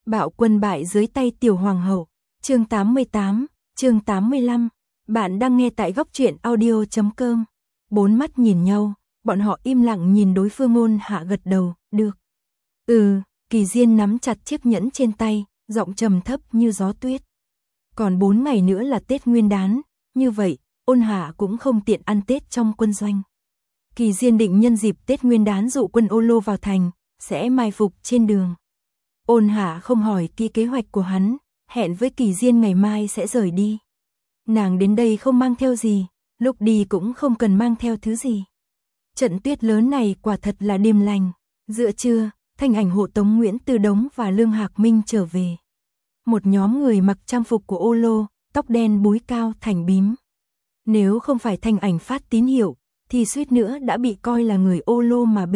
Bạo quân bại dưới tay tiểu hoàng hậu. Chương 88, chương 85. Bạn đang nghe tại góc truyện audio.com. Bốn mắt nhìn nhau, bọn họ im lặng nhìn đối phương. Ôn Hạ gật đầu, được. Kỳ Diên nắm chặt chiếc nhẫn trên tay, giọng trầm thấp như gió tuyết. Còn 4 ngày nữa là Tết Nguyên đán, như vậy, Ôn Hạ cũng không tiện ăn Tết trong quân doanh. Kỳ Diên định nhân dịp Tết Nguyên đán dụ quân Ô Lô vào thành, sẽ mai phục trên đường. Ôn Hạ không hỏi kỹ kế hoạch của hắn, hẹn với Kỳ Diên ngày mai sẽ rời đi. Nàng đến đây không mang theo gì, lúc đi cũng không cần mang theo thứ gì. Trận tuyết lớn này quả thật là điềm lành. Giữa trưa, Thanh Ảnh hộ tống Nguyễn Tư Đống và Lương Hạc Minh trở về. Một nhóm người mặc trang phục của Ô Lô, tóc đen búi cao thành bím. Nếu không phải Thanh Ảnh phát tín hiệu, thì suýt nữa đã bị coi là người Ô Lô mà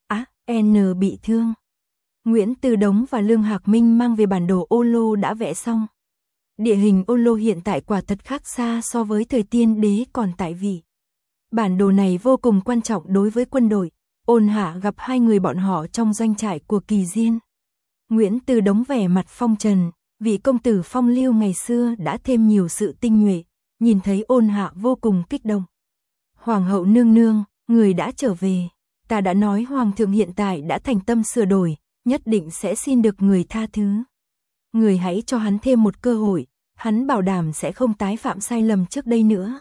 N bị thương. Nguyễn Tư Đống và Lương Hạc Minh mang về bản đồ Ô Lô đã vẽ xong. Địa hình Ô Lô hiện tại quả thật khác xa so với thời Tiên Đế còn tại vị. Bản đồ này vô cùng quan trọng đối với quân đội. Ôn Hạ gặp hai người bọn họ trong doanh trại của Kỳ Diên. Nguyễn Tư Đống vẻ mặt phong trần, vị công tử phong lưu ngày xưa đã thêm nhiều sự tinh nhuệ, nhìn thấy Ôn Hạ vô cùng kích động. Hoàng hậu nương nương, người đã trở về. Ta đã nói Hoàng thượng hiện tại đã thành tâm sửa đổi, nhất định sẽ xin được người tha thứ. Người hãy cho hắn thêm một cơ hội, hắn bảo đảm sẽ không tái phạm sai lầm trước đây nữa.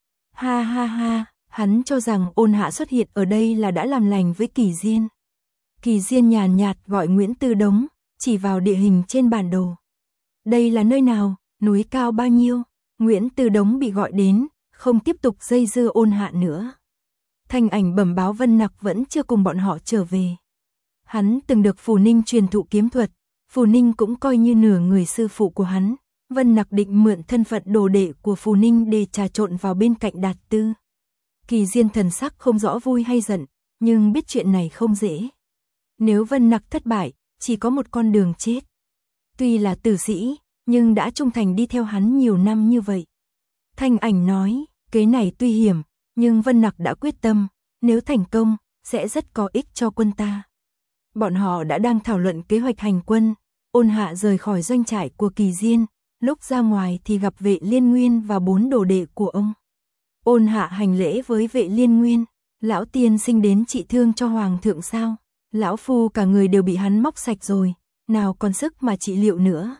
Ha ha ha, hắn cho rằng Ôn Hạ xuất hiện ở đây là đã làm lành với Kỳ Diên. Kỳ Diên nhàn nhạt gọi Nguyễn Tư Đống, chỉ vào địa hình trên bản đồ. Đây là nơi nào, núi cao bao nhiêu? Nguyễn Tư Đống bị gọi đến, không tiếp tục dây dưa Ôn Hạ nữa. Thanh Ảnh bẩm báo Vân Nặc vẫn chưa cùng bọn họ trở về. Hắn từng được Phù Ninh truyền thụ kiếm thuật, Phù Ninh cũng coi như nửa người sư phụ của hắn. Vân Nặc định mượn thân phận đồ đệ của Phù Ninh để trà trộn vào bên cạnh Đạt Tư. Kỳ Diên thần sắc không rõ vui hay giận, nhưng biết chuyện này không dễ. Nếu Vân Nặc thất bại, chỉ có một con đường chết. Tuy là tử sĩ, nhưng đã trung thành đi theo hắn nhiều năm như vậy. Thanh Ảnh nói, kế này tuy hiểm, nhưng Vân Nặc đã quyết tâm, nếu thành công, sẽ rất có ích cho quân ta. Bọn họ đã đang thảo luận kế hoạch hành quân. Ôn Hạ rời khỏi doanh trại của Kỳ Diên, lúc ra ngoài thì gặp Vệ Liên Nguyên và 4 đồ đệ của ông. Ôn Hạ hành lễ với Vệ Liên Nguyên, lão tiên sinh đến trị thương cho hoàng thượng sao? Lão phu cả người đều bị hắn móc sạch rồi, nào còn sức mà trị liệu nữa.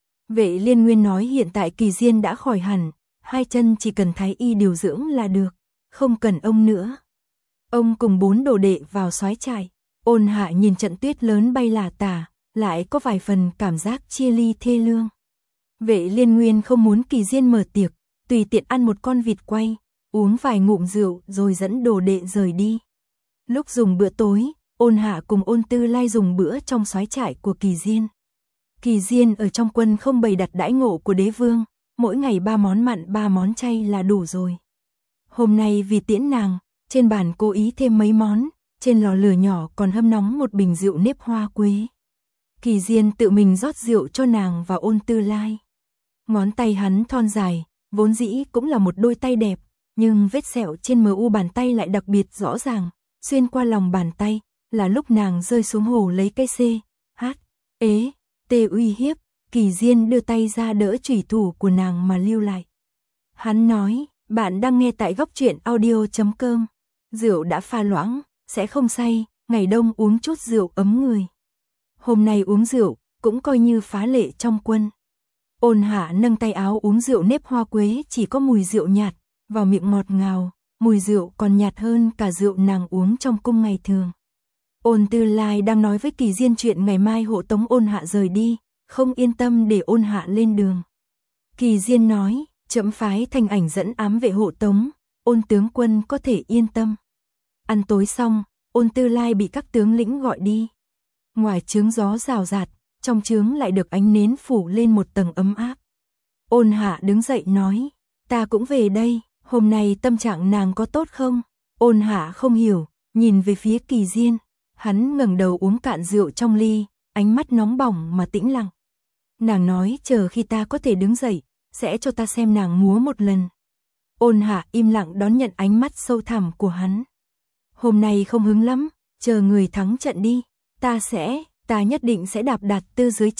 Vệ Liên Nguyên nói hiện tại Kỳ Diên đã khỏi hẳn, hai chân chỉ cần thái y điều dưỡng là được, không cần ông nữa. Ông cùng 4 đồ đệ vào soái trại. Ôn Hạ nhìn trận tuyết lớn bay lả tả, lại có vài phần cảm giác chia ly thê lương. Vệ Liên Nguyên không muốn Kỳ Diên mở tiệc, tùy tiện ăn một con vịt quay, uống vài ngụm rượu rồi dẫn đồ đệ rời đi. Lúc dùng bữa tối, Ôn Hạ cùng Ôn Tư Lai dùng bữa trong soái trại của Kỳ Diên. Kỳ Diên ở trong quân không bày đặt đãi ngộ của đế vương, mỗi ngày 3 món mặn 3 món chay là đủ rồi. Hôm nay vì tiễn nàng, trên bàn cố ý thêm mấy món, trên lò lửa nhỏ còn hâm nóng một bình rượu nếp hoa quế. Kỳ Diên tự mình rót rượu cho nàng và Ôn Tư Lai. Ngón tay hắn thon dài, vốn dĩ cũng là một đôi tay đẹp, nhưng vết sẹo trên mu bàn tay lại đặc biệt rõ ràng, xuyên qua lòng bàn tay, là lúc nàng rơi xuống hồ lấy cây T uy hiếp, Kỳ Diên đưa tay ra đỡ chủy thủ của nàng mà lưu lại. Hắn nói, bạn đang nghe tại góc truyện audio.com. Rượu đã pha loãng, sẽ không say, ngày đông uống chút rượu ấm người. Hôm nay uống rượu, cũng coi như phá lệ trong quân. Ôn Hạ nâng tay áo uống rượu nếp hoa quế chỉ có mùi rượu nhạt, vào miệng ngọt ngào, mùi rượu còn nhạt hơn cả rượu nàng uống trong cung ngày thường. Ôn Tư Lai đang nói với Kỳ Diên chuyện ngày mai hộ tống Ôn Hạ rời đi, không yên tâm để Ôn Hạ lên đường. Kỳ Diên nói, trẫm phái Thanh Ảnh dẫn ám vệ hộ tống, Ôn tướng quân có thể yên tâm. Ăn tối xong, Ôn Tư Lai bị các tướng lĩnh gọi đi. Ngoài trướng gió rào rạt, trong trướng lại được ánh nến phủ lên một tầng ấm áp. Ôn Hạ đứng dậy nói, ta cũng về đây, hôm nay tâm trạng nàng có tốt không? Ôn Hạ không hiểu, nhìn về phía Kỳ Diên, hắn ngẩng đầu uống cạn rượu trong ly, ánh mắt nóng bỏng mà tĩnh lặng. Nàng nói chờ khi ta có thể đứng dậy, sẽ cho ta xem nàng múa một lần. Ôn Hạ im lặng đón nhận ánh mắt sâu thẳm của hắn. Hôm nay không hứng lắm, chờ người thắng trận đi, ta nhất định sẽ đạp Đạt Tư dưới chân,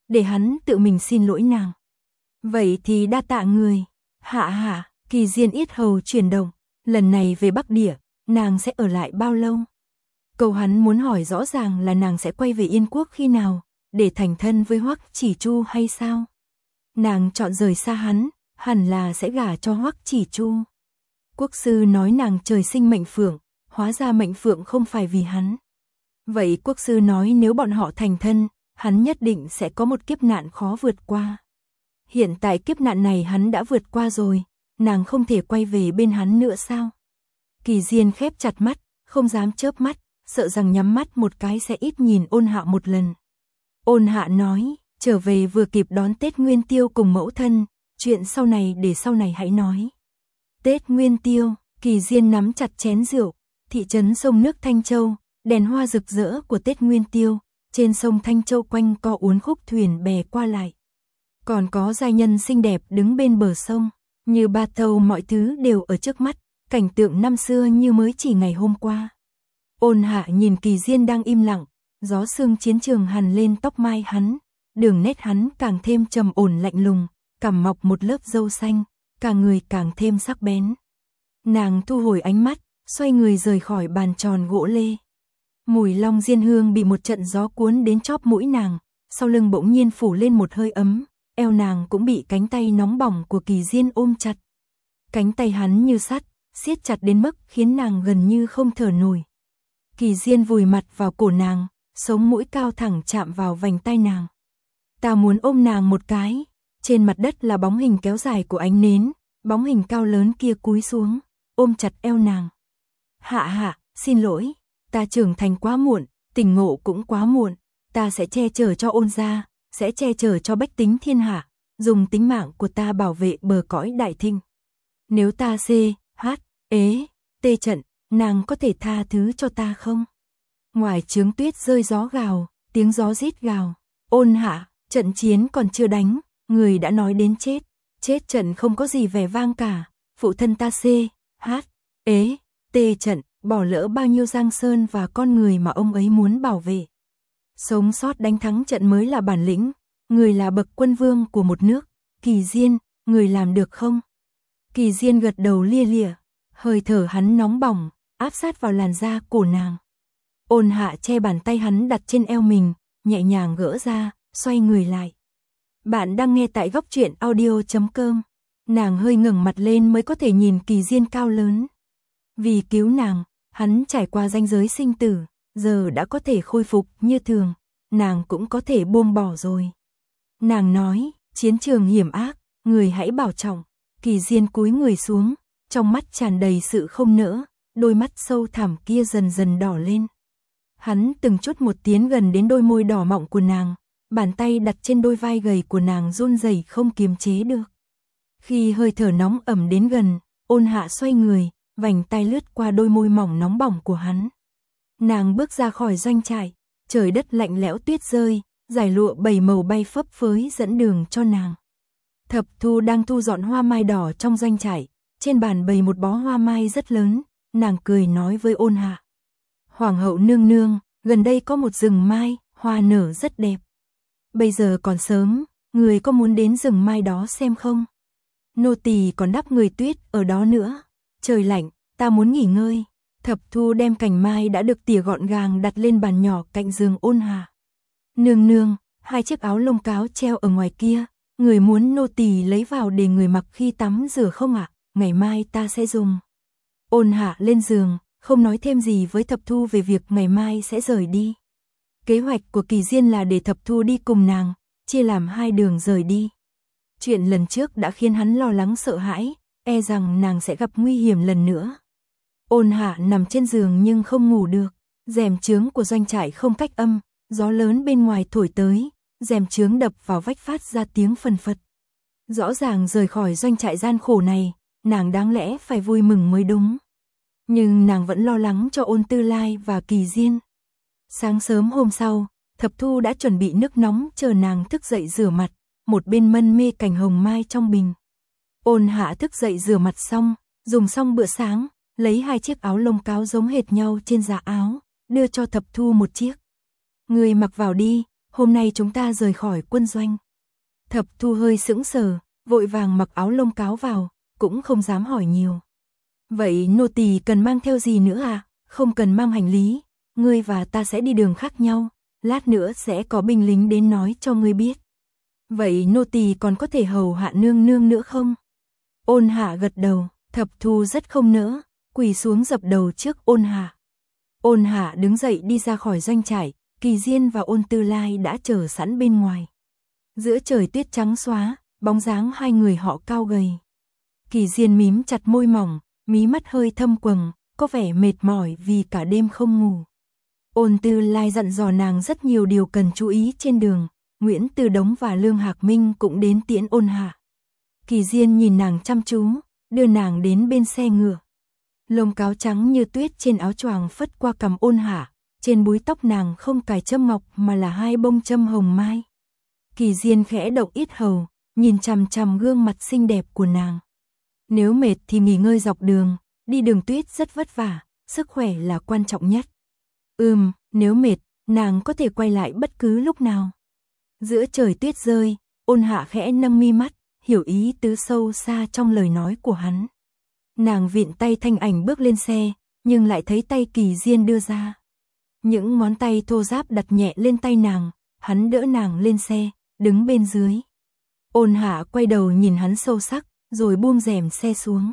để hắn tự mình xin lỗi nàng. Vậy thì đa tạ người. Hạ, Kỳ Diên yết hầu chuyển động, lần này về Bắc Địa, nàng sẽ ở lại bao lâu? Câu hắn muốn hỏi rõ ràng là nàng sẽ quay về Yên Quốc khi nào, để thành thân với Hoắc Chỉ Chu hay sao? Nàng chọn rời xa hắn, hẳn là sẽ gả cho Hoắc Chỉ Chu. Quốc sư nói nàng trời sinh mệnh phượng, hóa ra mệnh phượng không phải vì hắn. Vậy quốc sư nói nếu bọn họ thành thân, hắn nhất định sẽ có một kiếp nạn khó vượt qua. Hiện tại kiếp nạn này hắn đã vượt qua rồi, nàng không thể quay về bên hắn nữa sao? Kỳ Diên khép chặt mắt, không dám chớp mắt, sợ rằng nhắm mắt một cái sẽ ít nhìn Ôn Hạ một lần. Ôn Hạ nói, trở về vừa kịp đón Tết Nguyên Tiêu cùng mẫu thân, chuyện sau này để sau này hãy nói. Tết Nguyên Tiêu, Kỳ Diên nắm chặt chén rượu, thị trấn sông nước Thanh Châu, đèn hoa rực rỡ của Tết Nguyên Tiêu, trên sông Thanh Châu quanh co uốn khúc thuyền bè qua lại. Còn có giai nhân xinh đẹp đứng bên bờ sông, như ba tàu mọi thứ đều ở trước mắt, cảnh tượng năm xưa như mới chỉ ngày hôm qua. Ôn Hạ nhìn Kỳ Diên đang im lặng, gió sương chiến trường hằn lên tóc mai hắn, đường nét hắn càng thêm trầm ổn lạnh lùng, cằm mọc một lớp râu xanh, cả người càng thêm sắc bén. Nàng thu hồi ánh mắt, xoay người rời khỏi bàn tròn gỗ lê. Mùi long diên hương bị một trận gió cuốn đến chóp mũi nàng, sau lưng bỗng nhiên phủ lên một hơi ấm, eo nàng cũng bị cánh tay nóng bỏng của Kỳ Diên ôm chặt. Cánh tay hắn như sắt, siết chặt đến mức khiến nàng gần như không thở nổi. Kỳ Diên vùi mặt vào cổ nàng, sống mũi cao thẳng chạm vào vành tai nàng. Ta muốn ôm nàng một cái. Trên mặt đất là bóng hình kéo dài của ánh nến, bóng hình cao lớn kia cúi xuống, ôm chặt eo nàng. Hạ, xin lỗi, ta trưởng thành quá muộn, tỉnh ngộ cũng quá muộn, ta sẽ che chở cho Ôn gia, sẽ che chở cho bách tính thiên hạ, dùng tính mạng của ta bảo vệ bờ cõi đại thinh. Nếu ta tê trận, nàng có thể tha thứ cho ta không? Ngoài trướng tuyết rơi gió gào, tiếng gió rít gào. Ôn Hạ, trận chiến còn chưa đánh, người đã nói đến chết trận không có gì vẻ vang cả. Phụ thân ta tê trận, bỏ lỡ bao nhiêu giang sơn và con người mà ông ấy muốn bảo vệ. Sống sót đánh thắng trận mới là bản lĩnh, người là bậc quân vương của một nước. Kỳ Diên, người làm được không? Kỳ Diên gật đầu lia lịa, hơi thở hắn nóng bỏng, áp sát vào làn da cổ nàng. Ôn Hạ che bàn tay hắn đặt trên eo mình, nhẹ nhàng gỡ ra, xoay người lại. Bạn đang nghe tại Góc Truyện Audio.com. Nàng hơi ngẩng mặt lên mới có thể nhìn Kỳ Diên cao lớn. Vì cứu nàng, hắn trải qua ranh giới sinh tử, giờ đã có thể khôi phục như thường, nàng cũng có thể buông bỏ rồi. Nàng nói, chiến trường hiểm ác, người hãy bảo trọng. Kỳ Diên cúi người xuống, trong mắt tràn đầy sự không nỡ, đôi mắt sâu thẳm kia dần dần đỏ lên. Hắn từng chút một tiến gần đến đôi môi đỏ mọng của nàng, bàn tay đặt trên đôi vai gầy của nàng run rẩy không kiềm chế được. Khi hơi thở nóng ẩm đến gần, Ôn Hạ xoay người, vành tay lướt qua đôi môi mỏng nóng bỏng của hắn. Nàng bước ra khỏi doanh trại, trời đất lạnh lẽo tuyết rơi, dải lụa 7 màu bay phấp phới dẫn đường cho nàng. Thập Thu đang thu dọn hoa mai đỏ trong doanh trại, trên bàn bày một bó hoa mai rất lớn, nàng cười nói với Ôn Hạ. Hoàng hậu nương nương, gần đây có một rừng mai, hoa nở rất đẹp. Bây giờ còn sớm, người có muốn đến rừng mai đó xem không? Nô tỳ còn đắp người tuyết ở đó nữa. Trời lạnh, ta muốn nghỉ ngơi. Thập Thu đem cành mai đã được tỉa gọn gàng đặt lên bàn nhỏ cạnh giường Ôn Hạ. Nương nương, 2 chiếc áo lông cáo treo ở ngoài kia, người muốn nô tỳ lấy vào để người mặc khi tắm rửa không ạ? Ngày mai ta sẽ dùng. Ôn Hạ lên giường, không nói thêm gì với Thập Thu về việc ngày mai sẽ rời đi. Kế hoạch của Kỳ Diên là để Thập Thu đi cùng nàng, chia làm 2 đường rời đi. Chuyện lần trước đã khiến hắn lo lắng sợ hãi, e rằng nàng sẽ gặp nguy hiểm lần nữa. Ôn Hạ nằm trên giường nhưng không ngủ được, rèm chướng của doanh trại không cách âm, gió lớn bên ngoài thổi tới, rèm chướng đập vào vách phát ra tiếng phần phật. Rõ ràng rời khỏi doanh trại gian khổ này, nàng đáng lẽ phải vui mừng mới đúng. Nhưng nàng vẫn lo lắng cho Ôn Tư Lai và Kỳ Diên. Sáng sớm hôm sau, Thập Thu đã chuẩn bị nước nóng chờ nàng thức dậy rửa mặt, một bên mân mê cành hồng mai trong bình. Ôn Hạ thức dậy rửa mặt xong, dùng xong bữa sáng, lấy 2 chiếc áo lông cáo giống hệt nhau trên giá áo, đưa cho Thập Thu một chiếc. Người mặc vào đi, hôm nay chúng ta rời khỏi quân doanh. Thập Thu hơi sững sờ, vội vàng mặc áo lông cáo vào, cũng không dám hỏi nhiều. Vậy nô tỳ cần mang theo gì nữa à? Không cần mang hành lý, ngươi và ta sẽ đi đường khác nhau, lát nữa sẽ có binh lính đến nói cho ngươi biết. Vậy nô tỳ còn có thể hầu hạ nương nương nữa không? Ôn Hạ gật đầu, Thập Thu rất không nỡ, quỳ xuống dập đầu trước Ôn Hạ. Ôn Hạ đứng dậy đi ra khỏi doanh trại, Kỳ Diên và Ôn Tư Lai đã chờ sẵn bên ngoài. Giữa trời tuyết trắng xóa, bóng dáng hai người họ cao gầy. Kỳ Diên mím chặt môi mỏng, mí mắt hơi thâm quầng, có vẻ mệt mỏi vì cả đêm không ngủ. Ôn Tư Lai dặn dò nàng rất nhiều điều cần chú ý trên đường, Nguyễn Từ Đống và Lương Hạc Minh cũng đến tiễn Ôn Hạ. Kỳ Diên nhìn nàng chăm chú, đưa nàng đến bên xe ngựa. Lông cáo trắng như tuyết trên áo choàng phất qua cằm Ôn Hạ, trên búi tóc nàng không cài châm ngọc mà là hai bông châm hồng mai. Kỳ Diên khẽ động yết hầu, nhìn chằm chằm gương mặt xinh đẹp của nàng. Nếu mệt thì nghỉ ngơi dọc đường, đi đường tuyết rất vất vả, sức khỏe là quan trọng nhất. Nếu mệt, nàng có thể quay lại bất cứ lúc nào. Giữa trời tuyết rơi, Ôn Hạ khẽ nâng mi mắt, hiểu ý tứ sâu xa trong lời nói của hắn. Nàng vịn tay Thanh Ảnh bước lên xe, nhưng lại thấy tay Kỳ Diên đưa ra. Những ngón tay thô ráp đặt nhẹ lên tay nàng, hắn đỡ nàng lên xe, đứng bên dưới. Ôn Hạ quay đầu nhìn hắn sâu sắc, rồi buông rèm xe xuống.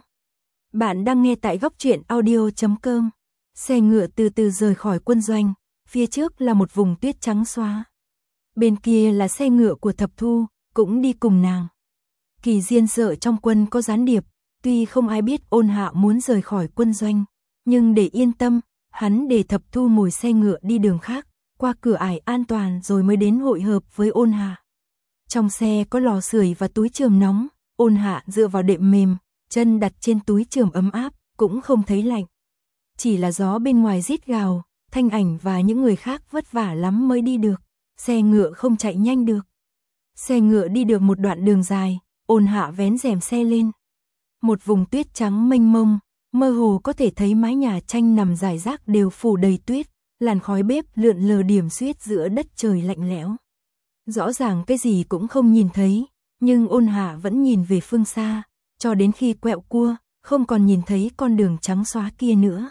Bạn đang nghe tại Góc Truyện Audio.com. Xe ngựa từ từ rời khỏi quân doanh, phía trước là một vùng tuyết trắng xóa. Bên kia là xe ngựa của Thập Thu, cũng đi cùng nàng. Kỳ Diên sợ trong quân có gián điệp, tuy không ai biết Ôn Hạ muốn rời khỏi quân doanh, nhưng để yên tâm, hắn để Thập Thu ngồi xe ngựa đi đường khác, qua cửa ải an toàn rồi mới đến hội hợp với Ôn Hạ. Trong xe có lò sưởi và túi chườm nóng, Ôn Hạ dựa vào đệm mềm, chân đặt trên túi chườm ấm áp, cũng không thấy lạnh. Chỉ là gió bên ngoài rít gào, Thanh Ảnh và những người khác vất vả lắm mới đi được, xe ngựa không chạy nhanh được. Xe ngựa đi được một đoạn đường dài, Ôn Hạ vén rèm xe lên. Một vùng tuyết trắng mênh mông, mơ hồ có thể thấy mái nhà tranh nằm rải rác đều phủ đầy tuyết, làn khói bếp lượn lờ điểm xuyết giữa đất trời lạnh lẽo. Rõ ràng cái gì cũng không nhìn thấy, nhưng Ôn Hạ vẫn nhìn về phương xa, cho đến khi quẹo cua, không còn nhìn thấy con đường trắng xóa kia nữa.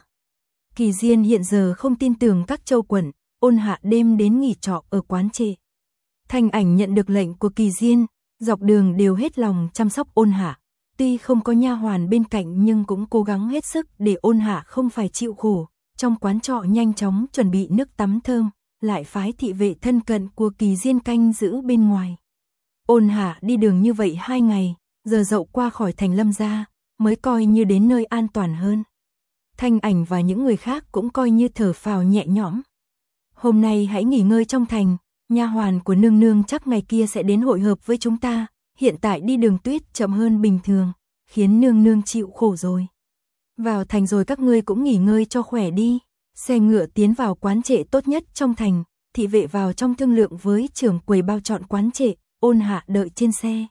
Kỳ Diên hiện giờ không tin tưởng các châu quận, Ôn Hạ đêm đến nghỉ trọ ở quán trệ. Thanh Ảnh nhận được lệnh của Kỳ Diên, dọc đường đều hết lòng chăm sóc Ôn Hạ. Tuy không có nha hoàn bên cạnh nhưng cũng cố gắng hết sức để Ôn Hạ không phải chịu khổ. Trong quán trọ nhanh chóng chuẩn bị nước tắm thơm, lại phái thị vệ thân cận của Kỳ Diên canh giữ bên ngoài. Ôn Hạ đi đường như vậy 2 ngày, giờ dậu qua khỏi thành Lâm gia, mới coi như đến nơi an toàn hơn. Thanh Ảnh và những người khác cũng coi như thở phào nhẹ nhõm. Hôm nay hãy nghỉ ngơi trong thành, nha hoàn của nương nương chắc ngày kia sẽ đến hội hợp với chúng ta, hiện tại đi đường tuyết chậm hơn bình thường, khiến nương nương chịu khổ rồi. Vào thành rồi các ngươi cũng nghỉ ngơi cho khỏe đi. Xe ngựa tiến vào quán trệ tốt nhất trong thành, thị vệ vào trong thương lượng với trưởng quầy bao chọn quán trệ, Ôn Hạ đợi trên xe.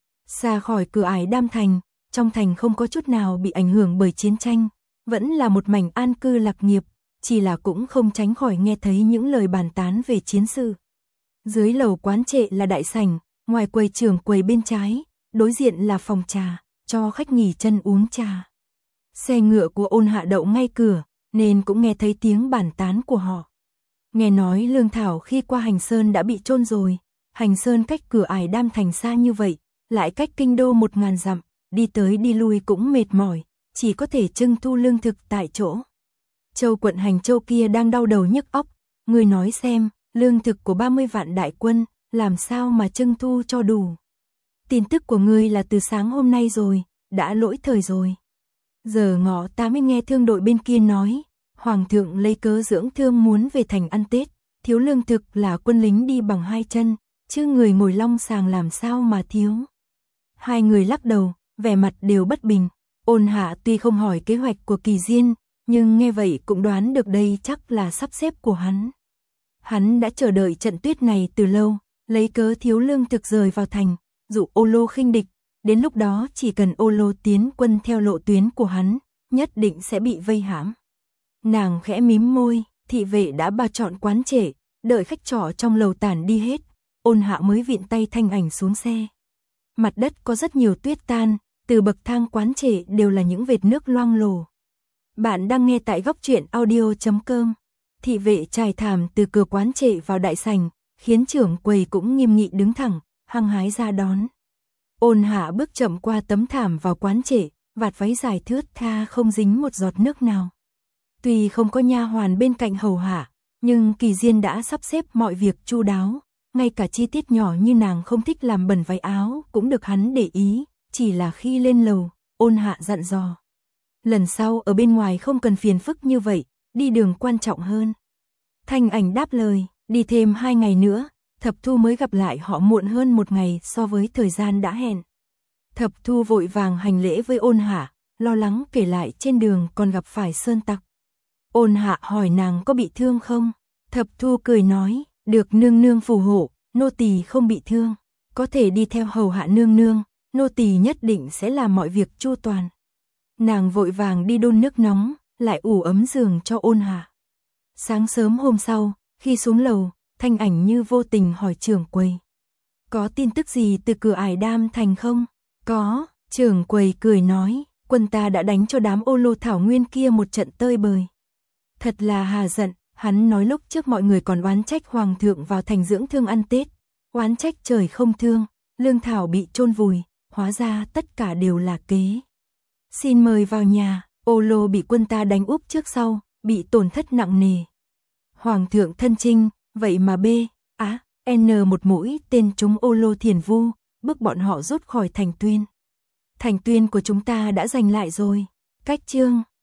Xa khỏi cửa ải Đam Thành, trong thành không có chút nào bị ảnh hưởng bởi chiến tranh, vẫn là một mảnh an cư lạc nghiệp, chỉ là cũng không tránh khỏi nghe thấy những lời bàn tán về chiến sự. Dưới lầu quán trệ là đại sảnh, ngoài quầy trưởng quầy bên trái, đối diện là phòng trà, cho khách nghỉ chân uống trà. Xe ngựa của Ôn Hạ đậu ngay cửa, nên cũng nghe thấy tiếng bàn tán của họ. Nghe nói Lương Thảo khi qua Hành Sơn đã bị chôn rồi, Hành Sơn cách cửa ải Đam Thành xa như vậy, lại cách kinh đô 1000 dặm, đi tới đi lui cũng mệt mỏi, chỉ có thể trưng thu lương thực tại chỗ. Châu quận Hành Châu kia đang đau đầu nhức óc, người nói xem, lương thực của 30 vạn đại quân, làm sao mà trưng thu cho đủ. Tin tức của ngươi là từ sáng hôm nay rồi, đã lỗi thời rồi. Giờ ngọ ta mới nghe thương đội bên kia nói, Hoàng thượng lấy cớ dưỡng thương muốn về thành ăn Tết, thiếu lương thực là quân lính đi bằng 2 chân, chứ người ngồi long sàng làm sao mà thiếu. Hai người lắc đầu, vẻ mặt đều bất bình. Ôn Hạ tuy không hỏi kế hoạch của Kỳ Diên, nhưng nghe vậy cũng đoán được đây chắc là sắp xếp của hắn. Hắn đã chờ đợi trận tuyết này từ lâu, lấy cớ thiếu lương thực rời vào thành, dụ Ô Lô khinh địch, đến lúc đó chỉ cần Ô Lô tiến quân theo lộ tuyến của hắn, nhất định sẽ bị vây hãm. Nàng khẽ mím môi, thị vệ đã bao chọn quán trệ, Đợi khách trọ trong lầu tản đi hết, Ôn Hạ mới vịn tay Thanh Ảnh xuống xe. Mặt đất có rất nhiều tuyết tan, từ bậc thang quán trệ đều là những vệt nước loang lổ. Bạn đang nghe tại góc truyện audio.com. Thị vệ trải thảm từ cửa quán trệ vào đại sảnh, khiến trưởng quầy cũng nghiêm nghị đứng thẳng, hăng hái ra đón. Ôn Hạ bước chậm qua tấm thảm vào quán trệ, vạt váy dài thướt tha không dính một giọt nước nào. Tuy không có nha hoàn bên cạnh hầu hạ, nhưng Kỳ Diên đã sắp xếp mọi việc chu đáo, ngay cả chi tiết nhỏ như nàng không thích làm bẩn váy áo cũng được hắn để ý, chỉ là khi lên lầu, Ôn Hạ dặn dò. Lần sau ở bên ngoài không cần phiền phức như vậy, đi đường quan trọng hơn. Thanh Ảnh đáp lời, đi thêm 2 ngày nữa, Thập Thu mới gặp lại họ muộn hơn 1 ngày so với thời gian đã hẹn. Thập Thu vội vàng hành lễ với Ôn Hạ, lo lắng kể lại trên đường còn gặp phải sơn tặc. Ôn Hạ hỏi nàng có bị thương không? Thập Thu cười nói, được nương nương phù hộ, nô tỳ không bị thương, có thể đi theo hầu hạ nương nương, nô tỳ nhất định sẽ làm mọi việc chu toàn. Nàng vội vàng đi đun nước nóng, lại ủ ấm giường cho Ôn Hạ. Sáng sớm hôm sau, khi xuống lầu, Thanh Ảnh như vô tình hỏi trưởng quầy. Có tin tức gì từ cửa Ải Đam thành không? Có, trưởng quầy cười nói, quân ta đã đánh cho đám ô lô thảo nguyên kia một trận tơi bời. Thật là hà giận, hắn nói lúc trước mọi người còn oán trách hoàng thượng vào thành dưỡng thương ăn Tết. Oán trách trời không thương, lương thảo bị chôn vùi, hóa ra tất cả đều là kế. Xin mời vào nhà, ô lô bị quân ta đánh úp trước sau, bị tổn thất nặng nề. Hoàng thượng thân chinh, vậy mà N một mũi tên chúng ô lô Thiền Vu, bức bọn họ rút khỏi thành Tuyên. Thành Tuyên của chúng ta đã giành lại rồi. Cách chương